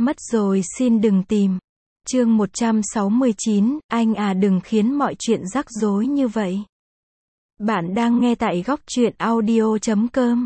Mất rồi xin đừng tìm. Chương 169, anh à đừng khiến mọi chuyện rắc rối như vậy. Bạn đang nghe tại góc truyện audio.com.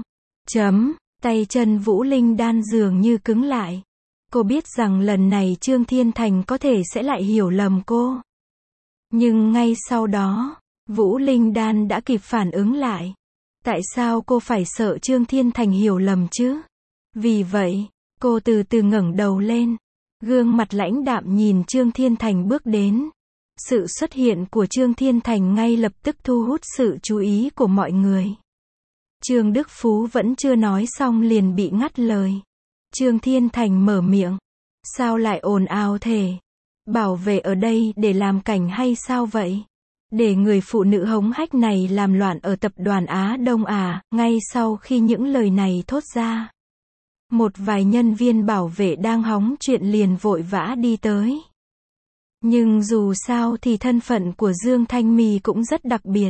Tay chân Vũ Linh Đan dường như cứng lại. Cô biết rằng lần này Trương Thiên Thành có thể sẽ lại hiểu lầm cô. Nhưng ngay sau đó, Vũ Linh Đan đã kịp phản ứng lại. Tại sao cô phải sợ Trương Thiên Thành hiểu lầm chứ? Vì vậy, cô từ từ ngẩng đầu lên. Gương mặt lãnh đạm nhìn Trương Thiên Thành bước đến. Sự xuất hiện của Trương Thiên Thành ngay lập tức thu hút sự chú ý của mọi người. Trương Đức Phú vẫn chưa nói xong liền bị ngắt lời. Trương Thiên Thành mở miệng. Sao lại ồn ào thế? Bảo vệ ở đây để làm cảnh hay sao vậy? Để người phụ nữ hống hách này làm loạn ở tập đoàn Á Đông à? Ngay sau khi những lời này thốt ra, một vài nhân viên bảo vệ đang hóng chuyện liền vội vã đi tới. Nhưng dù sao thì thân phận của Dương Thanh My cũng rất đặc biệt.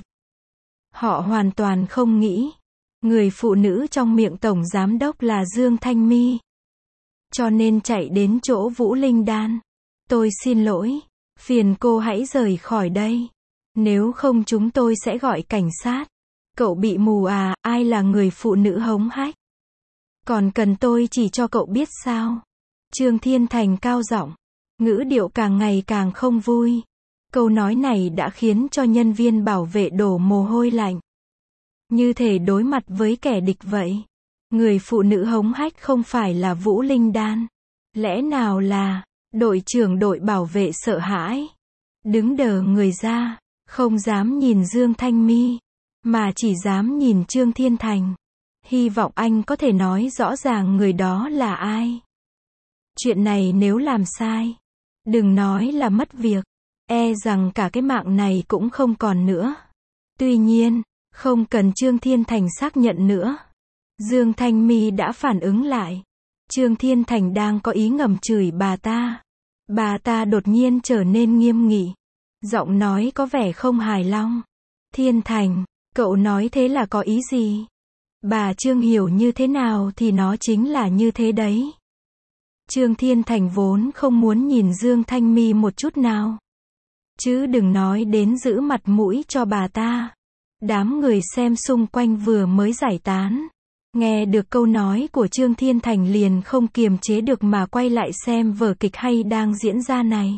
Họ hoàn toàn không nghĩ người phụ nữ trong miệng tổng giám đốc là Dương Thanh My. Cho nên chạy đến chỗ Vũ Linh Đan. Tôi xin lỗi, phiền cô hãy rời khỏi đây. Nếu không chúng tôi sẽ gọi cảnh sát. Cậu bị mù à? Ai là người phụ nữ hống hách? Còn cần tôi chỉ cho cậu biết sao? Trương Thiên Thành cao giọng, ngữ điệu càng ngày càng không vui. Câu nói này đã khiến cho nhân viên bảo vệ đổ mồ hôi lạnh. Như thể đối mặt với kẻ địch vậy. Người phụ nữ hống hách không phải là Vũ Linh Đan. Lẽ nào là đội trưởng đội bảo vệ sợ hãi, đứng đờ người ra, không dám nhìn Dương Thanh My, mà chỉ dám nhìn Trương Thiên Thành. Hy vọng anh có thể nói rõ ràng người đó là ai. Chuyện này nếu làm sai, đừng nói là mất việc, e rằng cả cái mạng này cũng không còn nữa. Tuy nhiên, không cần Trương Thiên Thành xác nhận nữa. Dương Thanh My đã phản ứng lại. Trương Thiên Thành đang có ý ngầm chửi bà ta. Bà ta đột nhiên trở nên nghiêm nghị. Giọng nói có vẻ không hài lòng. Thiên Thành, cậu nói thế là có ý gì? Bà Trương hiểu như thế nào thì nó chính là như thế đấy. Trương Thiên Thành vốn không muốn nhìn Dương Thanh My một chút nào. Chứ đừng nói đến giữ mặt mũi cho bà ta. Đám người xem xung quanh vừa mới giải tán. Nghe được câu nói của Trương Thiên Thành liền không kiềm chế được mà quay lại xem vở kịch hay đang diễn ra này.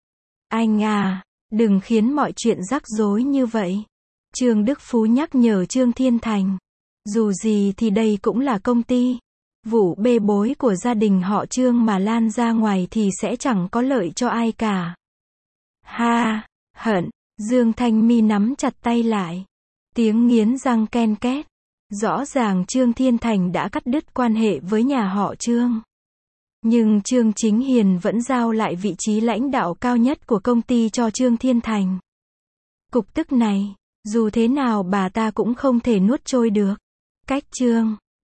Anh à, đừng khiến mọi chuyện rắc rối như vậy. Trương Đức Phú nhắc nhở Trương Thiên Thành. Dù gì thì đây cũng là công ty. Vụ bê bối của gia đình họ Trương mà lan ra ngoài thì sẽ chẳng có lợi cho ai cả. Ha, hận, Dương Thanh My nắm chặt tay lại. Tiếng nghiến răng ken két. Rõ ràng Trương Thiên Thành đã cắt đứt quan hệ với nhà họ Trương. Nhưng Trương Chính Hiền vẫn giao lại vị trí lãnh đạo cao nhất của công ty cho Trương Thiên Thành. Cục tức này, dù thế nào bà ta cũng không thể nuốt trôi được. Cách Trương